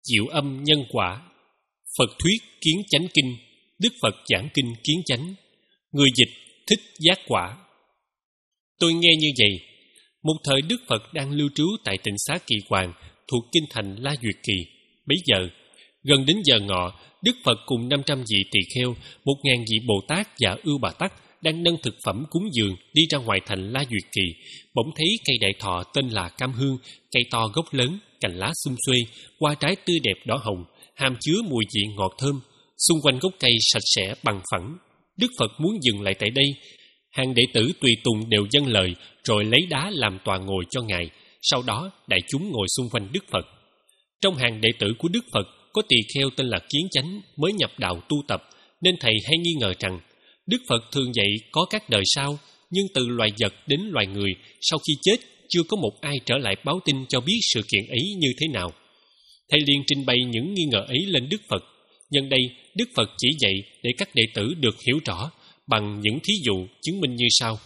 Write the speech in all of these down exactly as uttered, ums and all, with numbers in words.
Diệu âm nhân quả. Phật thuyết kiến chánh kinh, Đức Phật giảng kinh kiến chánh. Người dịch thích giác quả. Tôi nghe như vậy. Một thời Đức Phật đang lưu trú tại tỉnh xá Kỳ Hoàng thuộc kinh thành La Duyệt Kỳ. Bấy giờ, gần đến giờ ngọ, Đức Phật cùng năm trăm vị tỳ kheo, một ngàn vị Bồ Tát và Ưu Bà Tắc đang nâng thực phẩm cúng dường đi ra ngoài thành La Duyệt Kỳ. Bỗng thấy cây đại thọ tên là Cam Hương, cây to gốc lớn, cành lá sum xuê, hoa trái tươi đẹp đỏ hồng, hàm chứa mùi vị ngọt thơm. Xung quanh gốc cây sạch sẽ bằng phẳng. Đức Phật muốn dừng lại tại đây. Hàng đệ tử tùy tùng đều dâng lời, rồi lấy đá làm tọa ngồi cho Ngài. Sau đó, đại chúng ngồi xung quanh Đức Phật. Trong hàng đệ tử của Đức Phật, có tỳ kheo tên là Kiến Chánh mới nhập đạo tu tập, nên thầy hay nghi ngờ rằng Đức Phật thường dạy có các đời sau, nhưng từ loài vật đến loài người, sau khi chết chưa có một ai trở lại báo tin cho biết sự kiện ấy như thế nào. Thầy liền trình bày những nghi ngờ ấy lên Đức Phật. Nhân đây, Đức Phật chỉ dạy để các đệ tử được hiểu rõ bằng những thí dụ chứng minh như sau.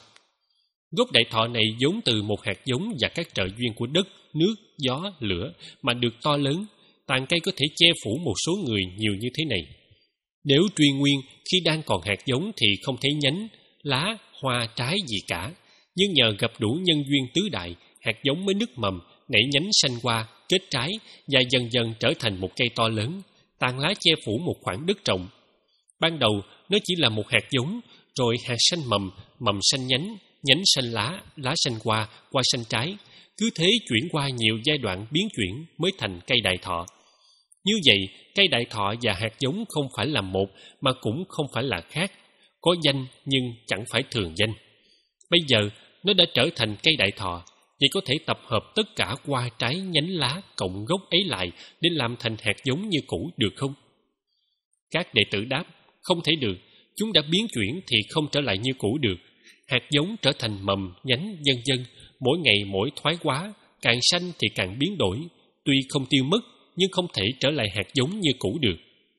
Gốc đại thọ này vốn từ một hạt giống và các trợ duyên của đất, nước, gió, lửa mà được to lớn. Tàn cây có thể che phủ một số người nhiều như thế này. Nếu truy nguyên, khi đang còn hạt giống thì không thấy nhánh, lá, hoa, trái gì cả. Nhưng nhờ gặp đủ nhân duyên tứ đại, hạt giống mới nứt mầm, nảy nhánh sanh hoa, kết trái và dần dần trở thành một cây to lớn, tàn lá che phủ một khoảng đất rộng. Ban đầu nó chỉ là một hạt giống, rồi hạt sanh mầm, mầm sanh nhánh, nhánh sanh lá, lá sanh hoa, hoa sanh trái. Cứ thế chuyển qua nhiều giai đoạn biến chuyển mới thành cây đại thọ. Như vậy, cây đại thọ và hạt giống không phải là một, mà cũng không phải là khác. Có danh nhưng chẳng phải thường danh. Bây giờ, nó đã trở thành cây đại thọ. Vậy có thể tập hợp tất cả hoa trái nhánh lá cộng gốc ấy lại để làm thành hạt giống như cũ được không? Các đệ tử đáp, không thể được. Chúng đã biến chuyển thì không trở lại như cũ được. Hạt giống trở thành mầm, nhánh, vân vân, mỗi ngày mỗi thoái hóa, càng sanh thì càng biến đổi. Tuy không tiêu mất, nhưng không thể trở lại hạt giống như cũ được.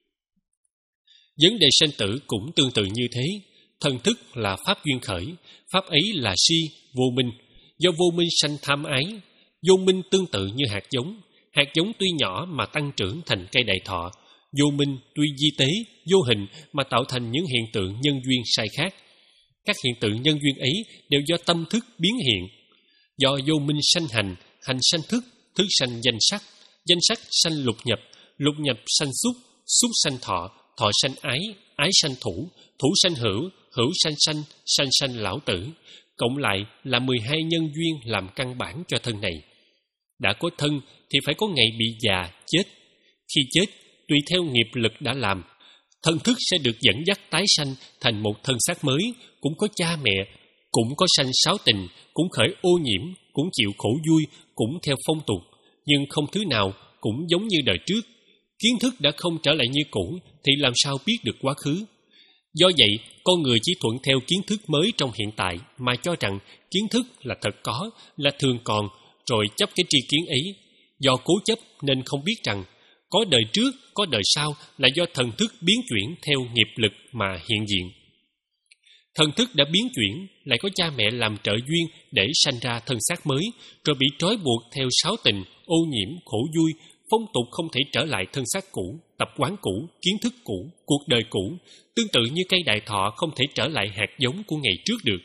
Vấn đề sanh tử cũng tương tự như thế. Thần thức là pháp duyên khởi, pháp ấy là si, vô minh. Do vô minh sanh tham ái. Vô minh tương tự như hạt giống. Hạt giống tuy nhỏ mà tăng trưởng thành cây đại thọ. Vô minh tuy di tế, vô hình mà tạo thành những hiện tượng nhân duyên sai khác. Các hiện tượng nhân duyên ấy đều do tâm thức biến hiện. Do vô minh sanh hành, hành sanh thức, thức sanh danh sắc, danh sắc sanh lục nhập, lục nhập sanh xúc, xúc sanh thọ, thọ sanh ái, ái sanh thủ, thủ sanh hữu, hữu sanh sanh, sanh sanh lão tử. Cộng lại là mười hai nhân duyên làm căn bản cho thân này. Đã có thân thì phải có ngày bị già, chết. Khi chết, tùy theo nghiệp lực đã làm, thân thức sẽ được dẫn dắt tái sanh thành một thân xác mới, cũng có cha mẹ, cũng có sanh sáu tình, cũng khởi ô nhiễm, cũng chịu khổ vui, cũng theo phong tục, nhưng không thứ nào cũng giống như đời trước. Kiến thức đã không trở lại như cũ thì làm sao biết được quá khứ? Do vậy, con người chỉ thuận theo kiến thức mới trong hiện tại mà cho rằng kiến thức là thật có, là thường còn, rồi chấp cái tri kiến ấy. Do cố chấp nên không biết rằng có đời trước, có đời sau là do thần thức biến chuyển theo nghiệp lực mà hiện diện. Thần thức đã biến chuyển, lại có cha mẹ làm trợ duyên để sanh ra thân xác mới, rồi bị trói buộc theo sáu tình, ô nhiễm, khổ vui, phong tục không thể trở lại thân xác cũ, tập quán cũ, kiến thức cũ, cuộc đời cũ, tương tự như cây đại thọ không thể trở lại hạt giống của ngày trước được.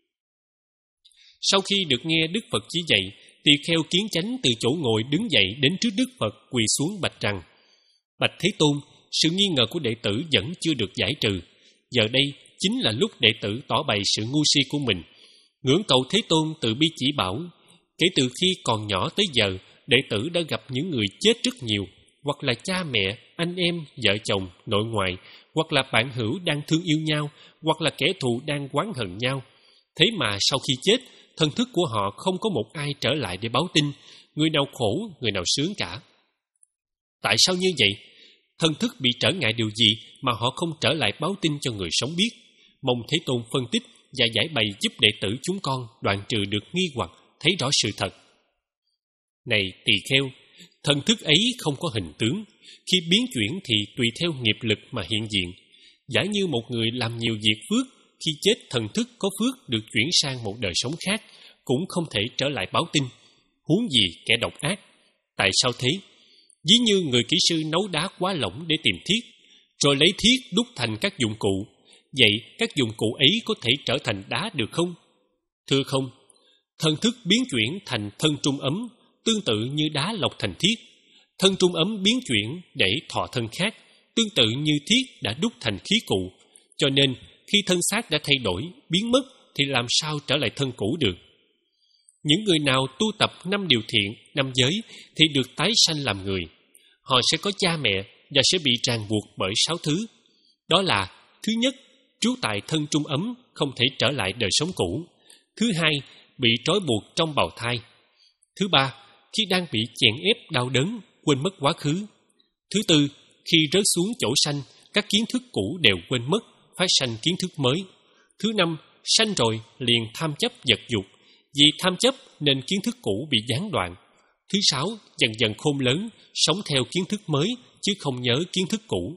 Sau khi được nghe Đức Phật chỉ dạy, tỳ kheo Kiến Chánh từ chỗ ngồi đứng dậy đến trước Đức Phật quỳ xuống bạch rằng: Bạch Thế Tôn, sự nghi ngờ của đệ tử vẫn chưa được giải trừ. Giờ đây chính là lúc đệ tử tỏ bày sự ngu si của mình. Ngưỡng cầu Thế Tôn từ bi chỉ bảo. Kể từ khi còn nhỏ tới giờ, đệ tử đã gặp những người chết rất nhiều, hoặc là cha mẹ, anh em, vợ chồng, nội ngoại, hoặc là bạn hữu đang thương yêu nhau, hoặc là kẻ thù đang oán hận nhau. Thế mà sau khi chết, thân thức của họ không có một ai trở lại để báo tin, người nào khổ, người nào sướng cả. Tại sao như vậy? Thân thức bị trở ngại điều gì mà họ không trở lại báo tin cho người sống biết? Mong Thế Tôn phân tích và giải bày giúp đệ tử chúng con đoạn trừ được nghi hoặc, thấy rõ sự thật. Này tỳ kheo, thân thức ấy không có hình tướng. Khi biến chuyển thì tùy theo nghiệp lực mà hiện diện. Giả như một người làm nhiều việc phước, khi chết thần thức có phước được chuyển sang một đời sống khác, cũng không thể trở lại báo tin. Huống gì kẻ độc ác. Tại sao thế? Ví như người kỹ sư nấu đá quá lỏng để tìm thiết, rồi lấy thiết đúc thành các dụng cụ. Vậy các dụng cụ ấy có thể trở thành đá được không? Thưa không. Thân thức biến chuyển thành thân trung ấm, tương tự như đá lọc thành thiết. Thân trung ấm biến chuyển để thọ thân khác, tương tự như thiết đã đúc thành khí cụ. Cho nên, khi thân xác đã thay đổi, biến mất, thì làm sao trở lại thân cũ được? Những người nào tu tập năm điều thiện, năm giới, thì được tái sanh làm người. Họ sẽ có cha mẹ và sẽ bị ràng buộc bởi sáu thứ. Đó là: thứ nhất, trú tại thân trung ấm, không thể trở lại đời sống cũ. Thứ hai, bị trói buộc trong bào thai. Thứ ba, khi đang bị chèn ép đau đớn, quên mất quá khứ. Thứ tư, khi rớt xuống chỗ sanh, các kiến thức cũ đều quên mất, phát sanh kiến thức mới. Thứ năm, sanh rồi liền tham chấp vật dục, vì tham chấp nên kiến thức cũ bị gián đoạn. Thứ sáu, dần dần khôn lớn, sống theo kiến thức mới, chứ không nhớ kiến thức cũ.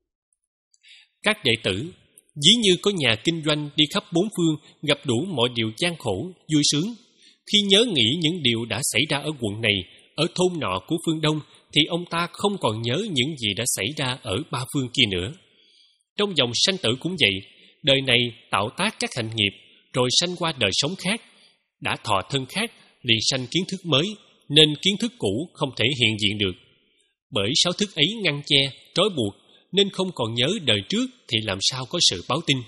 Các đệ tử, ví như có nhà kinh doanh đi khắp bốn phương, gặp đủ mọi điều gian khổ, vui sướng. Khi nhớ nghĩ những điều đã xảy ra ở quận này, ở thôn nọ của phương Đông, thì ông ta không còn nhớ những gì đã xảy ra ở ba phương kia nữa. Trong dòng sanh tử cũng vậy, đời này tạo tác các hạnh nghiệp, rồi sanh qua đời sống khác. Đã thọ thân khác, liền sanh kiến thức mới, nên kiến thức cũ không thể hiện diện được. Bởi sáu thức ấy ngăn che, trói buộc, nên không còn nhớ đời trước thì làm sao có sự báo tin.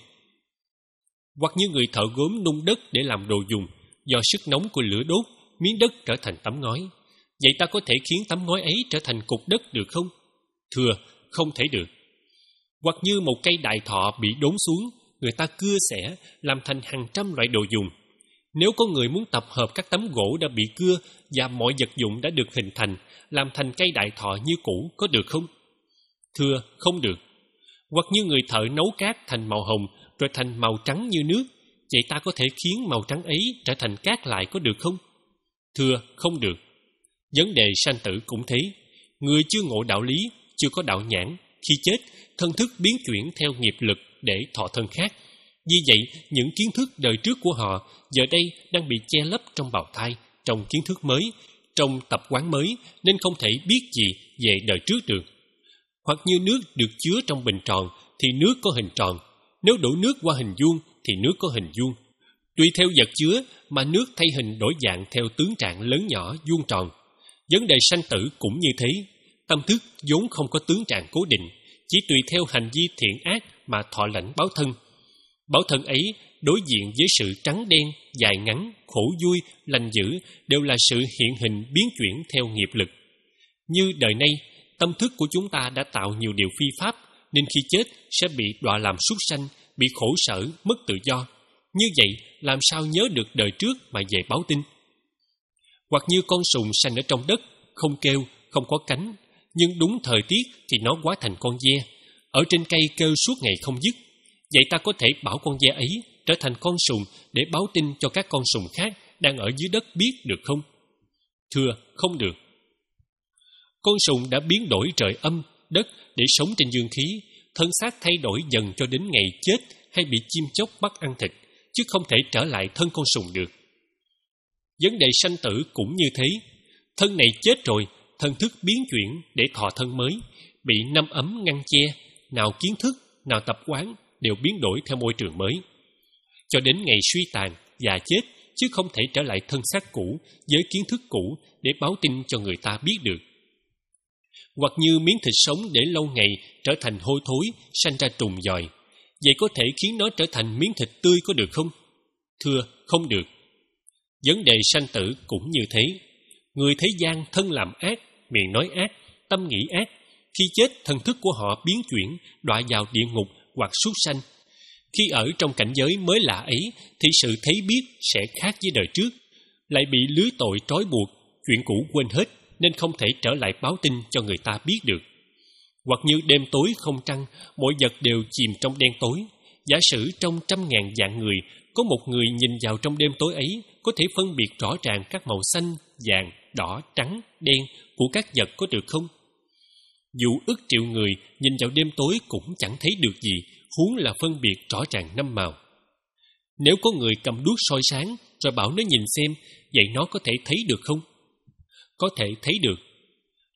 Hoặc như người thợ gốm nung đất để làm đồ dùng, do sức nóng của lửa đốt, miếng đất trở thành tấm ngói. Vậy ta có thể khiến tấm ngói ấy trở thành cục đất được không? Thưa, không thể được. Hoặc như một cây đại thọ bị đốn xuống, người ta cưa xẻ, làm thành hàng trăm loại đồ dùng. Nếu có người muốn tập hợp các tấm gỗ đã bị cưa và mọi vật dụng đã được hình thành, làm thành cây đại thọ như cũ, có được không? Thưa, không được. Hoặc như người thợ nấu cát thành màu hồng, rồi thành màu trắng như nước, vậy ta có thể khiến màu trắng ấy trở thành cát lại, có được không? Thưa, không được. Vấn đề sanh tử cũng thế. Người chưa ngộ đạo lý, chưa có đạo nhãn, khi chết, thân thức biến chuyển theo nghiệp lực để thọ thân khác. Vì vậy, những kiến thức đời trước của họ giờ đây đang bị che lấp trong bào thai, trong kiến thức mới, trong tập quán mới, nên không thể biết gì về đời trước được. Hoặc như nước được chứa trong bình tròn, thì nước có hình tròn. Nếu đổ nước qua hình vuông, thì nước có hình vuông. Tùy theo vật chứa mà nước thay hình đổi dạng theo tướng trạng lớn nhỏ, vuông tròn. Vấn đề sanh tử cũng như thế. Tâm thức vốn không có tướng trạng cố định, chỉ tùy theo hành vi thiện ác mà thọ lãnh báo thân. Báo thân ấy đối diện với sự trắng đen, dài ngắn, khổ vui, lành dữ đều là sự hiện hình biến chuyển theo nghiệp lực. Như đời nay, tâm thức của chúng ta đã tạo nhiều điều phi pháp, nên khi chết sẽ bị đọa làm súc sanh, bị khổ sở, mất tự do. Như vậy, làm sao nhớ được đời trước mà về báo tin? Hoặc như con sùng sanh ở trong đất, không kêu, không có cánh, nhưng đúng thời tiết thì nó hóa thành con ve, ở trên cây kêu suốt ngày không dứt. Vậy ta có thể bảo con ve ấy trở thành con sùng để báo tin cho các con sùng khác đang ở dưới đất biết được không? Thưa, không được. Con sùng đã biến đổi trời âm, đất để sống trên dương khí, thân xác thay đổi dần cho đến ngày chết hay bị chim chóc bắt ăn thịt, chứ không thể trở lại thân con sùng được. Vấn đề sanh tử cũng như thế. Thân này chết rồi, thân thức biến chuyển để thọ thân mới, bị năm ấm ngăn che, nào kiến thức, nào tập quán đều biến đổi theo môi trường mới, cho đến ngày suy tàn, già chết, chứ không thể trở lại thân xác cũ với kiến thức cũ để báo tin cho người ta biết được. Hoặc như miếng thịt sống để lâu ngày trở thành hôi thối, sanh ra trùng giòi, vậy có thể khiến nó trở thành miếng thịt tươi có được không? Thưa, không được. Vấn đề sanh tử cũng như thế. Người thế gian thân làm ác, miệng nói ác, tâm nghĩ ác. Khi chết, thân thức của họ biến chuyển, đọa vào địa ngục hoặc súc sanh. Khi ở trong cảnh giới mới lạ ấy, thì sự thấy biết sẽ khác với đời trước. Lại bị lưới tội trói buộc, chuyện cũ quên hết, nên không thể trở lại báo tin cho người ta biết được. Hoặc như đêm tối không trăng, mọi vật đều chìm trong đen tối. Giả sử trong trăm ngàn vạn người, có một người nhìn vào trong đêm tối ấy, có thể phân biệt rõ ràng các màu xanh, vàng, đỏ, trắng, đen của các vật có được không? Dù ức triệu người nhìn vào đêm tối cũng chẳng thấy được gì, huống là phân biệt rõ ràng năm màu. Nếu có người cầm đuốc soi sáng rồi bảo nó nhìn xem, vậy nó có thể thấy được không? Có thể thấy được.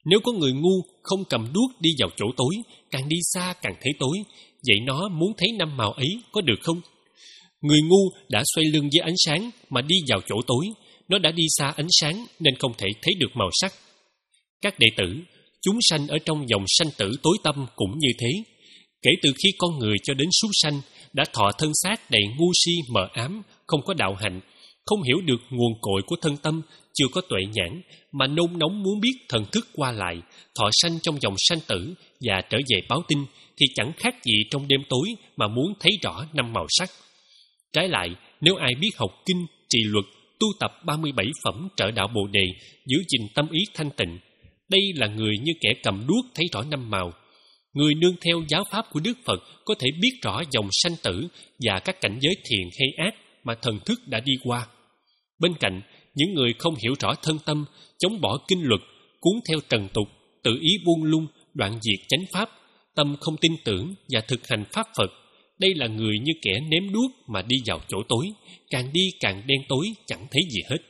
Nếu có người ngu không cầm đuốc đi vào chỗ tối, càng đi xa càng thấy tối, vậy nó muốn thấy năm màu ấy có được không? Người ngu đã xoay lưng với ánh sáng mà đi vào chỗ tối, nó đã đi xa ánh sáng nên không thể thấy được màu sắc. Các đệ tử, chúng sanh ở trong dòng sanh tử tối tăm cũng như thế. Kể từ khi con người cho đến súc sanh đã thọ thân xác đầy ngu si mờ ám, không có đạo hạnh, không hiểu được nguồn cội của thân tâm, chưa có tuệ nhãn, mà nôn nóng muốn biết thần thức qua lại, thọ sanh trong dòng sanh tử và trở về báo tin, thì chẳng khác gì trong đêm tối mà muốn thấy rõ năm màu sắc. Trái lại, nếu ai biết học kinh, trì luật, tu tập ba mươi bảy phẩm trợ đạo Bồ Đề, giữ gìn tâm ý thanh tịnh, đây là người như kẻ cầm đuốc thấy rõ năm màu. Người nương theo giáo pháp của Đức Phật có thể biết rõ dòng sanh tử và các cảnh giới thiện hay ác mà thần thức đã đi qua. Bên cạnh, những người không hiểu rõ thân tâm, chống bỏ kinh luật, cuốn theo trần tục, tự ý buông lung, đoạn diệt chánh pháp, tâm không tin tưởng và thực hành pháp Phật, đây là người như kẻ ném đuốc mà đi vào chỗ tối, càng đi càng đen tối, chẳng thấy gì hết.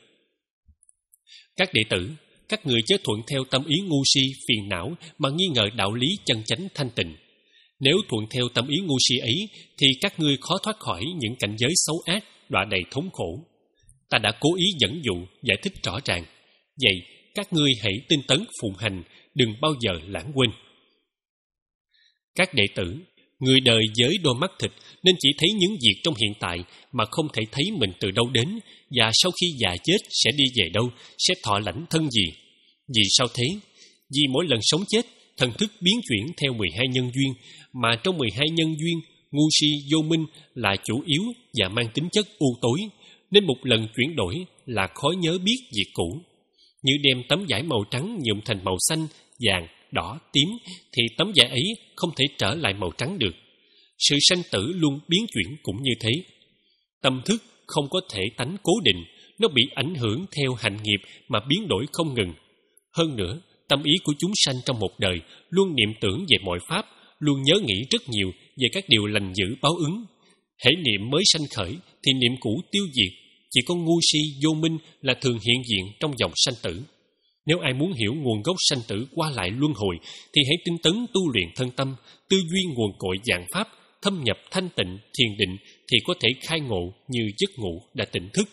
Các đệ tử, các người chớ thuận theo tâm ý ngu si, phiền não mà nghi ngờ đạo lý chân chánh thanh tịnh. Nếu thuận theo tâm ý ngu si ấy, thì các ngươi khó thoát khỏi những cảnh giới xấu ác, đọa đầy thống khổ. Ta đã cố ý dẫn dụ, giải thích rõ ràng. Vậy, các ngươi hãy tinh tấn phụng hành, đừng bao giờ lãng quên. Các đệ tử, người đời với đôi mắt thịt nên chỉ thấy những việc trong hiện tại mà không thể thấy mình từ đâu đến, và sau khi già chết sẽ đi về đâu, sẽ thọ lãnh thân gì. Vì sao thế? Vì mỗi lần sống chết, thần thức biến chuyển theo mười hai nhân duyên, mà trong mười hai nhân duyên, ngu si vô minh là chủ yếu và mang tính chất u tối, nên một lần chuyển đổi là khó nhớ biết việc cũ. Như đem tấm vải màu trắng nhuộm thành màu xanh, vàng, đỏ, tím, thì tấm vải ấy không thể trở lại màu trắng được. Sự sanh tử luôn biến chuyển cũng như thế. Tâm thức không có thể tánh cố định, nó bị ảnh hưởng theo hành nghiệp mà biến đổi không ngừng. Hơn nữa, tâm ý của chúng sanh trong một đời luôn niệm tưởng về mọi pháp, luôn nhớ nghĩ rất nhiều về các điều lành dữ báo ứng. Hễ niệm mới sanh khởi thì niệm cũ tiêu diệt, chỉ có ngu si vô minh là thường hiện diện trong dòng sanh tử. Nếu ai muốn hiểu nguồn gốc sanh tử qua lại luân hồi, thì hãy tinh tấn tu luyện thân tâm, tư duy nguồn cội dạng pháp, thâm nhập thanh tịnh, thiền định, thì có thể khai ngộ như giấc ngủ đã tỉnh thức.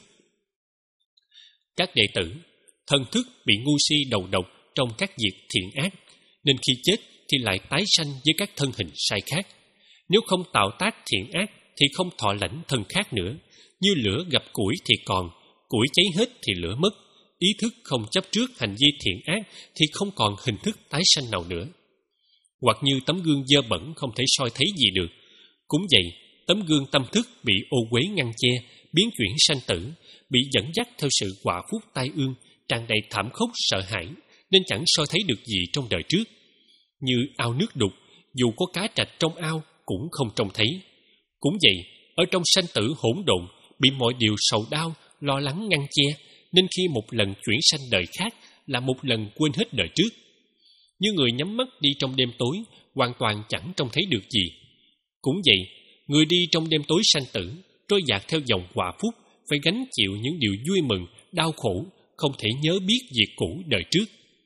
Các đệ tử, thần thức bị ngu si đầu độc trong các việc thiện ác, nên khi chết thì lại tái sanh với các thân hình sai khác. Nếu không tạo tác thiện ác thì không thọ lãnh thân khác nữa. Như lửa gặp củi thì còn, củi cháy hết thì lửa mất. Ý thức không chấp trước hành vi thiện ác thì không còn hình thức tái sanh nào nữa. Hoặc như tấm gương dơ bẩn không thể soi thấy gì được. Cũng vậy, tấm gương tâm thức bị ô uế ngăn che, biến chuyển sanh tử, bị dẫn dắt theo sự quả phúc tai ương, tràn đầy thảm khốc sợ hãi, nên chẳng soi thấy được gì trong đời trước. Như ao nước đục, dù có cá trạch trong ao cũng không trông thấy. Cũng vậy, ở trong sanh tử hỗn độn, bị mọi điều sầu đau, lo lắng ngăn che, nên khi một lần chuyển sanh đời khác là một lần quên hết đời trước. Như người nhắm mắt đi trong đêm tối, hoàn toàn chẳng trông thấy được gì. Cũng vậy, người đi trong đêm tối sanh tử, trôi dạt theo dòng quả phúc, phải gánh chịu những điều vui mừng, đau khổ, không thể nhớ biết việc cũ đời trước.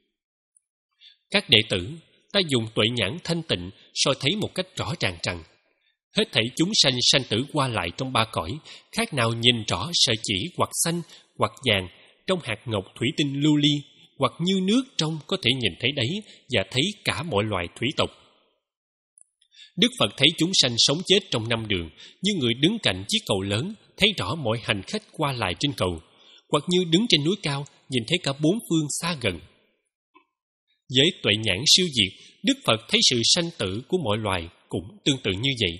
Các đệ tử, ta dùng tuệ nhãn thanh tịnh soi thấy một cách rõ ràng rằng hết thảy chúng sanh sanh tử qua lại trong ba cõi, khác nào nhìn rõ sợi chỉ hoặc xanh hoặc vàng trong hạt ngọc thủy tinh lưu ly, hoặc như nước trong có thể nhìn thấy đấy và thấy cả mọi loài thủy tộc. Đức Phật thấy chúng sanh sống chết trong năm đường, như người đứng cạnh chiếc cầu lớn, thấy rõ mọi hành khách qua lại trên cầu, hoặc như đứng trên núi cao, nhìn thấy cả bốn phương xa gần. Với tuệ nhãn siêu diệt, Đức Phật thấy sự sanh tử của mọi loài cũng tương tự như vậy.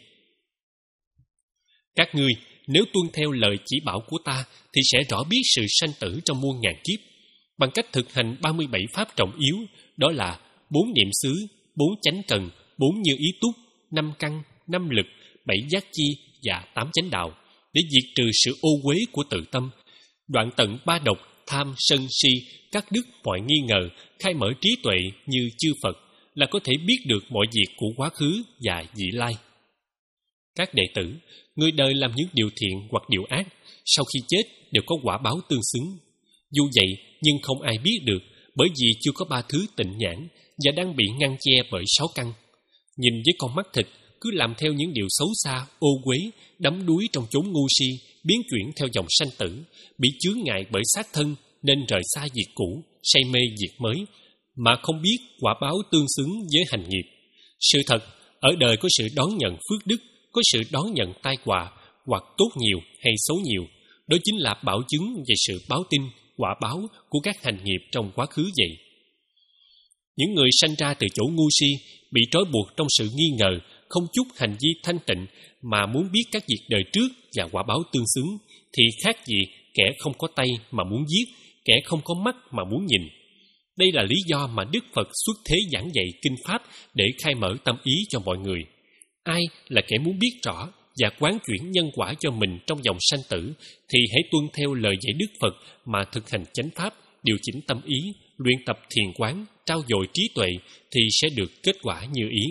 Các ngươi, nếu tuân theo lời chỉ bảo của ta, thì sẽ rõ biết sự sanh tử trong muôn ngàn kiếp, bằng cách thực hành ba mươi bảy pháp trọng yếu, đó là bốn niệm xứ, bốn chánh cần, bốn như ý túc, năm căn, năm lực, bảy giác chi và tám chánh đạo, để diệt trừ sự ô uế của tự tâm, đoạn tận ba độc, tham, sân, si, cắt đứt mọi nghi ngờ, khai mở trí tuệ như chư Phật, là có thể biết được mọi việc của quá khứ và vị lai. Các đệ tử, người đời làm những điều thiện hoặc điều ác, sau khi chết đều có quả báo tương xứng. Dù vậy, nhưng không ai biết được, bởi vì chưa có ba thứ tịnh nhãn và đang bị ngăn che bởi sáu căn. Nhìn với con mắt thịt, cứ làm theo những điều xấu xa, ô uế, đắm đuối trong chốn ngu si, biến chuyển theo dòng sanh tử, bị chướng ngại bởi xác thân nên rời xa việc cũ, say mê việc mới, mà không biết quả báo tương xứng với hành nghiệp. Sự thật, ở đời có sự đón nhận phước đức, có sự đón nhận tai họa, hoặc tốt nhiều hay xấu nhiều. Đó chính là bảo chứng về sự báo tin, quả báo của các hành nghiệp trong quá khứ vậy. Những người sanh ra từ chỗ ngu si, bị trói buộc trong sự nghi ngờ, không chút hành vi thanh tịnh, mà muốn biết các việc đời trước và quả báo tương xứng, thì khác gì kẻ không có tay mà muốn giết, kẻ không có mắt mà muốn nhìn. Đây là lý do mà Đức Phật xuất thế giảng dạy kinh Pháp để khai mở tâm ý cho mọi người. Ai là kẻ muốn biết rõ và quán chuyển nhân quả cho mình trong dòng sanh tử, thì hãy tuân theo lời dạy Đức Phật mà thực hành chánh Pháp, điều chỉnh tâm ý, luyện tập thiền quán, trau dồi trí tuệ, thì sẽ được kết quả như ý.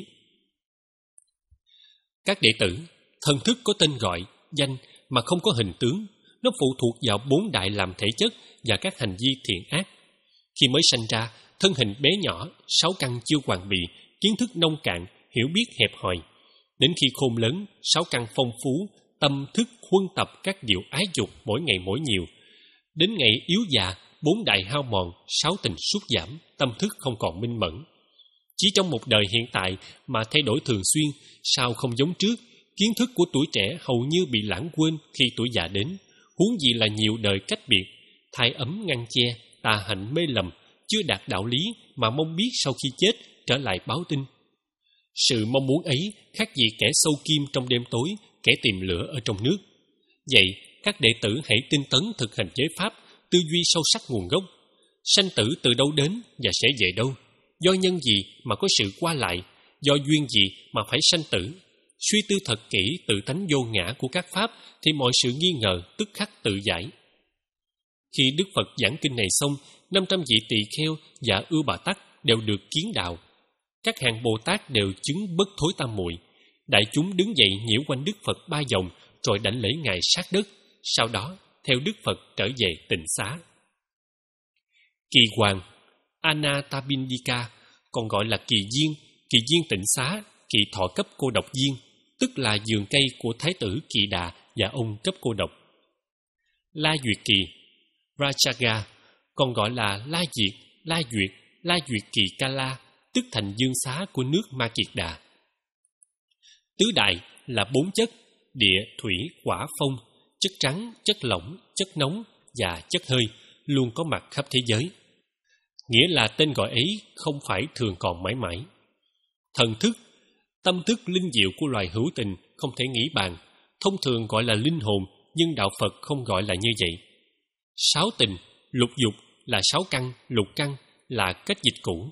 Các đệ tử, thần thức có tên gọi, danh mà không có hình tướng. Nó phụ thuộc vào bốn đại làm thể chất và các hành vi thiện ác. Khi mới sanh ra, thân hình bé nhỏ, sáu căn chưa hoàn bị, kiến thức nông cạn, hiểu biết hẹp hòi. Đến khi khôn lớn, sáu căn phong phú, tâm thức huân tập các điều ái dục mỗi ngày mỗi nhiều. Đến ngày yếu già, bốn đại hao mòn, sáu tình sút giảm, tâm thức không còn minh mẫn. Chỉ trong một đời hiện tại mà thay đổi thường xuyên, sao không giống trước, kiến thức của tuổi trẻ hầu như bị lãng quên khi tuổi già đến, huống gì là nhiều đời cách biệt, thai ấm ngăn che, tà hạnh mê lầm, chưa đạt đạo lý mà mong biết sau khi chết trở lại báo tin. Sự mong muốn ấy khác gì kẻ sâu kim trong đêm tối, kẻ tìm lửa ở trong nước. Vậy, các đệ tử hãy tinh tấn thực hành giới pháp, tư duy sâu sắc nguồn gốc. Sanh tử từ đâu đến và sẽ về đâu? Do nhân gì mà có sự qua lại? Do duyên gì mà phải sanh tử? Suy tư thật kỹ tự tánh vô ngã của các pháp, thì mọi sự nghi ngờ tức khắc tự giải. Khi Đức Phật giảng kinh này xong, năm trăm vị tỳ kheo và Ưu Bà Tắc đều được kiến đạo. Các hàng Bồ Tát đều chứng bất thối tam muội. Đại chúng đứng dậy nhiễu quanh Đức Phật ba vòng, rồi đảnh lễ ngài sát đất. Sau đó, theo Đức Phật trở về tịnh xá. Kỳ hoàng Anatabindika, còn gọi là kỳ viên, kỳ viên tịnh xá, kỳ thọ cấp cô độc viên, tức là vườn cây của Thái tử Kỳ Đà và ông cấp cô độc. La Duyệt Kỳ Rajaga, còn gọi là La Diệt, La Duyệt, La Duyệt Kỳ Kala, tức thành dương xá của nước Ma Kiệt Đà. Tứ đại là bốn chất: địa, thủy, hỏa, phong, chất trắng, chất lỏng, chất nóng và chất hơi, luôn có mặt khắp thế giới. Nghĩa là tên gọi ấy không phải thường còn mãi mãi. Thần thức, tâm thức linh diệu của loài hữu tình không thể nghĩ bàn, thông thường gọi là linh hồn, nhưng đạo Phật không gọi là như vậy. Sáu tình, lục dục là sáu căn, lục căn là cách dịch cũ.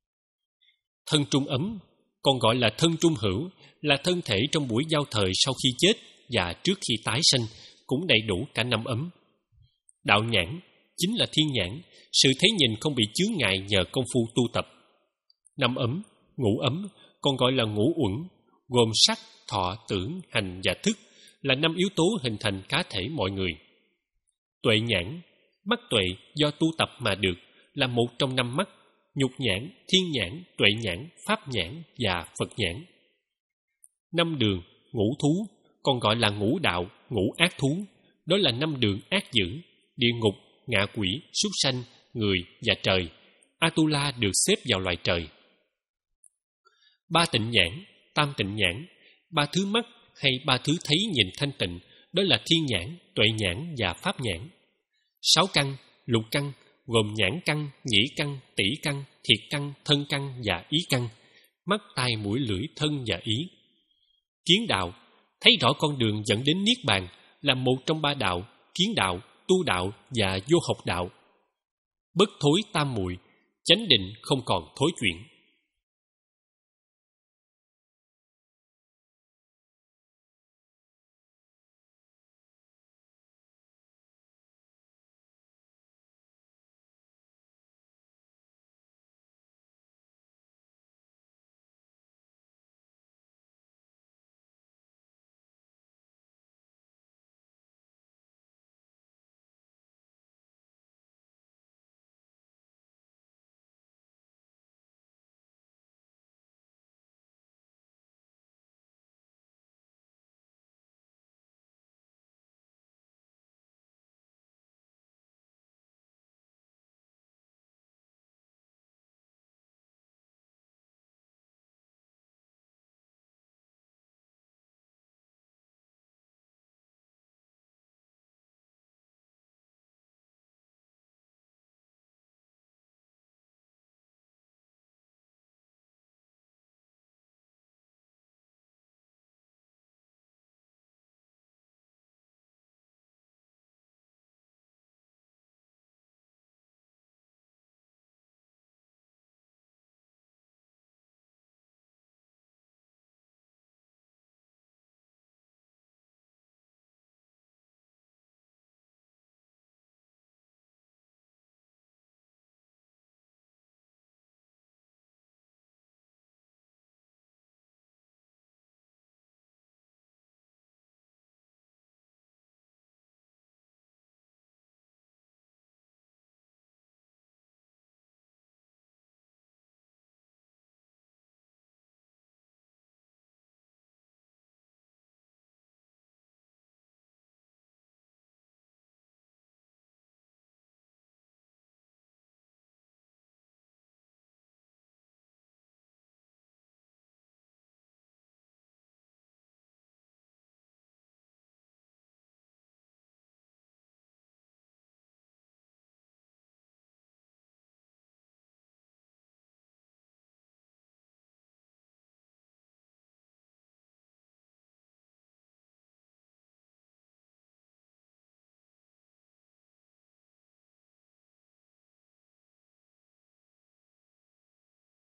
Thân trung ấm, còn gọi là thân trung hữu, là thân thể trong buổi giao thời sau khi chết và trước khi tái sanh, cũng đầy đủ cả năm ấm. Đạo nhãn chính là thiên nhãn, sự thấy nhìn không bị chướng ngại nhờ công phu tu tập. Năm ấm, ngũ ấm, còn gọi là ngũ uẩn, gồm sắc, thọ, tưởng, hành và thức, là năm yếu tố hình thành cá thể mọi người. Tuệ nhãn, mắt tuệ do tu tập mà được, là một trong năm mắt: nhục nhãn, thiên nhãn, tuệ nhãn, pháp nhãn và Phật nhãn. Năm đường, ngũ thú, còn gọi là ngũ đạo, ngũ ác thú, đó là năm đường ác dữ: địa ngục, ngạ quỷ, súc sanh, người và trời. Atula được xếp vào loài trời. Ba tịnh nhãn, tam tịnh nhãn, ba thứ mắt hay ba thứ thấy nhìn thanh tịnh, đó là thiên nhãn, tuệ nhãn và pháp nhãn. Sáu căn, lục căn, gồm nhãn căn, nhĩ căn, tỷ căn, thiệt căn, thân căn và ý căn, mắt, tai, mũi, lưỡi, thân và ý. Kiến đạo, thấy rõ con đường dẫn đến niết bàn, là một trong ba đạo: kiến đạo, tu đạo và vô học đạo. Bất thối tam muội, chánh định không còn thối chuyển.